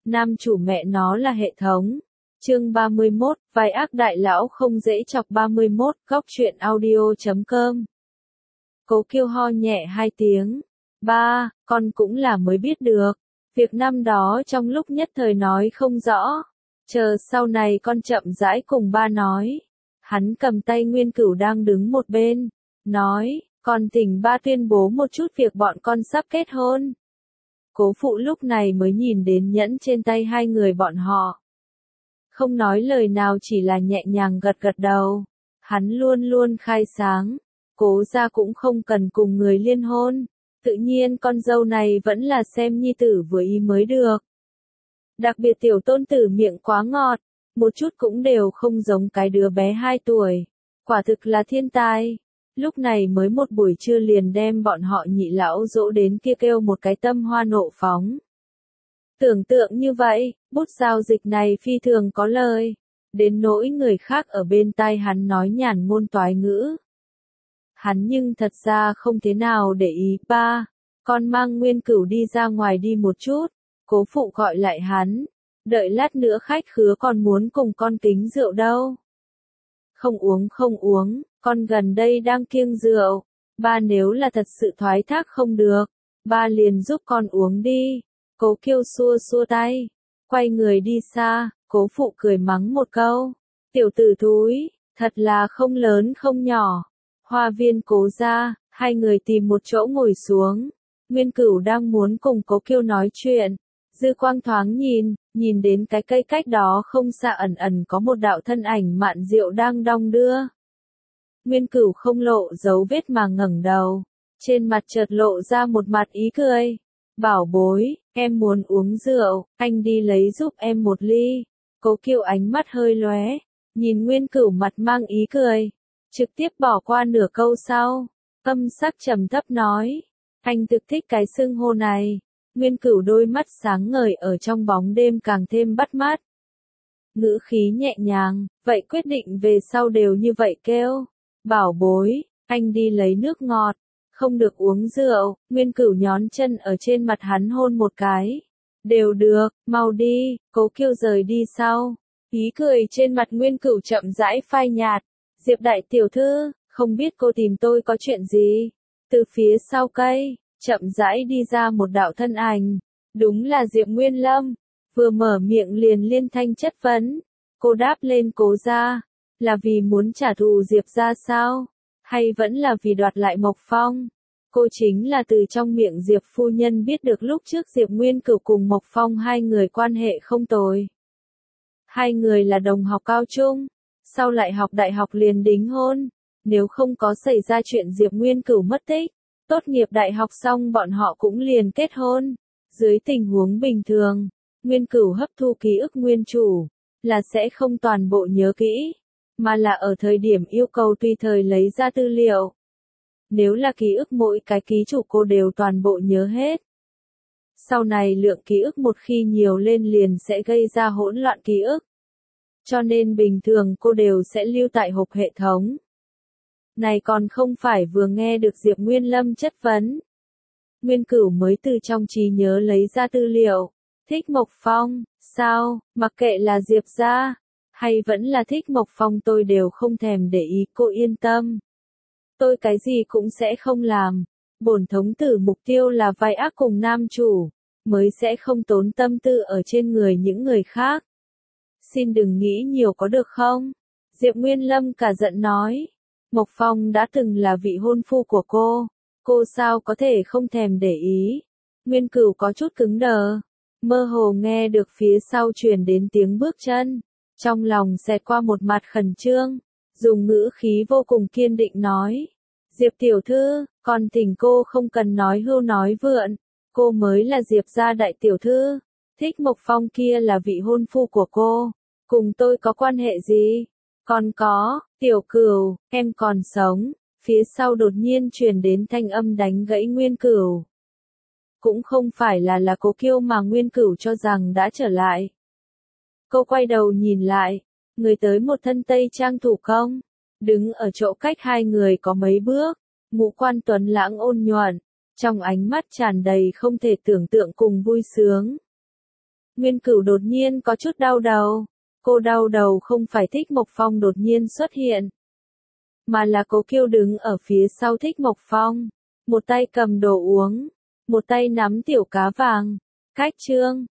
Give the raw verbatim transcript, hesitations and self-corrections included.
nam chủ mẹ nó là hệ thống. Chương ba mươi mốt, vai ác đại lão không dễ chọc ba mươi mốt, góc truyện audio chấm com. Cố Kiêu ho nhẹ hai tiếng. Ba, con cũng là mới biết được. Việc năm đó trong lúc nhất thời nói không rõ. Chờ sau này con chậm rãi cùng ba nói. Hắn cầm tay Nguyên Cửu đang đứng một bên. Nói, con thỉnh ba tuyên bố một chút việc bọn con sắp kết hôn. Cố phụ lúc này mới nhìn đến nhẫn trên tay hai người bọn họ. Không nói lời nào, chỉ là nhẹ nhàng gật gật đầu. Hắn luôn luôn khai sáng. Cố gia cũng không cần cùng người liên hôn. Tự nhiên con dâu này vẫn là xem nhi tử vừa ý mới được. Đặc biệt tiểu tôn tử miệng quá ngọt. Một chút cũng đều không giống cái đứa bé hai tuổi. Quả thực là thiên tài. Lúc này mới một buổi trưa liền đem bọn họ nhị lão dỗ đến kia kêu một cái tâm hoa nộ phóng. Tưởng tượng như vậy, bút giao dịch này phi thường có lời. Đến nỗi người khác ở bên tai hắn nói nhàn ngôn toái ngữ. Hắn nhưng thật ra không thế nào để ý. Ba, con mang Nguyên Cửu đi ra ngoài đi một chút. Cố phụ gọi lại hắn. Đợi lát nữa khách khứa còn muốn cùng con kính rượu đâu. Không uống không uống, con gần đây đang kiêng rượu. Ba nếu là thật sự thoái thác không được, ba liền giúp con uống đi. Cố Kiêu xua xua tay, quay người đi xa. Cố phụ cười mắng một câu. Tiểu tử thúi, thật là không lớn không nhỏ. Hoa viên Cố gia, hai người tìm một chỗ ngồi xuống. Nguyên Cửu đang muốn cùng Cố Kiêu nói chuyện. Dư quang thoáng nhìn, nhìn đến cái cây cách đó không xa ẩn ẩn có một đạo thân ảnh mạn diệu đang đong đưa. Nguyên Cửu không lộ dấu vết mà ngẩng đầu. Trên mặt chợt lộ ra một mặt ý cười. Bảo bối, em muốn uống rượu, anh đi lấy giúp em một ly. Cố Kiêu ánh mắt hơi lóe, nhìn Nguyên Cửu mặt mang ý cười. Trực tiếp bỏ qua nửa câu sau. Âm sắc trầm thấp nói. Anh thực thích cái xưng hô này. Nguyên Cửu đôi mắt sáng ngời ở trong bóng đêm càng thêm bắt mắt. Ngữ khí nhẹ nhàng, vậy quyết định về sau đều như vậy kêu. Bảo bối, anh đi lấy nước ngọt, không được uống rượu. Nguyên Cửu nhón chân ở trên mặt hắn hôn một cái. Đều được, mau đi. Cố Kiêu rời đi sau. Ý cười trên mặt Nguyên Cửu chậm rãi phai nhạt. Diệp đại tiểu thư, không biết cô tìm tôi có chuyện gì? Từ phía sau cây, chậm rãi đi ra một đạo thân ảnh. Đúng là Diệp Nguyên Lâm. Vừa mở miệng liền liên thanh chất vấn. Cô đáp lên Cố gia. Là vì muốn trả thù Diệp gia sao? Hay vẫn là vì đoạt lại Mộc Phong? Cô chính là từ trong miệng Diệp phu nhân biết được lúc trước Diệp Nguyên Cửu cùng Mộc Phong hai người quan hệ không tồi. Hai người là đồng học cao trung. Sau lại học đại học liền đính hôn. Nếu không có xảy ra chuyện Diệp Nguyên Cửu mất tích, tốt nghiệp đại học xong bọn họ cũng liền kết hôn. Dưới tình huống bình thường, Nguyên Cửu hấp thu ký ức nguyên chủ, là sẽ không toàn bộ nhớ kỹ, mà là ở thời điểm yêu cầu tùy thời lấy ra tư liệu. Nếu là ký ức mỗi cái ký chủ cô đều toàn bộ nhớ hết. Sau này lượng ký ức một khi nhiều lên liền sẽ gây ra hỗn loạn ký ức. Cho nên bình thường cô đều sẽ lưu tại hộp hệ thống. Này còn không phải vừa nghe được Diệp Nguyên Lâm chất vấn. Nguyên Cửu mới từ trong trí nhớ lấy ra tư liệu. Thích Mộc Phong, sao, mặc kệ là Diệp gia, hay vẫn là thích Mộc Phong tôi đều không thèm để ý, cô yên tâm. Tôi cái gì cũng sẽ không làm. Bổn thống tử mục tiêu là vai ác cùng nam chủ, mới sẽ không tốn tâm tư ở trên người những người khác. Xin đừng nghĩ nhiều có được không? Diệp Nguyên Lâm cả giận nói. Mộc Phong đã từng là vị hôn phu của cô, cô sao có thể không thèm để ý. Nguyên Cửu có chút cứng đờ, mơ hồ nghe được phía sau truyền đến tiếng bước chân, trong lòng xẹt qua một mặt khẩn trương, dùng ngữ khí vô cùng kiên định nói. Diệp tiểu thư, còn thỉnh cô không cần nói hưu nói vượn, cô mới là Diệp gia đại tiểu thư, thích Mộc Phong kia là vị hôn phu của cô, cùng tôi có quan hệ gì? Còn có, tiểu Cửu, em còn sống. Phía sau đột nhiên truyền đến thanh âm đánh gãy Nguyên Cửu. Cũng không phải là là Cố Kiêu mà Nguyên Cửu cho rằng đã trở lại. Cô quay đầu nhìn lại, người tới một thân tây trang thủ công, đứng ở chỗ cách hai người có mấy bước, ngũ quan tuấn lãng ôn nhuận, trong ánh mắt tràn đầy không thể tưởng tượng cùng vui sướng. Nguyên Cửu đột nhiên có chút đau đầu. Cô đau đầu không phải Thích Mộc Phong đột nhiên xuất hiện, mà là Cố Kiêu đứng ở phía sau Thích Mộc Phong, một tay cầm đồ uống, một tay nắm tiểu cá vàng. Cách Trương,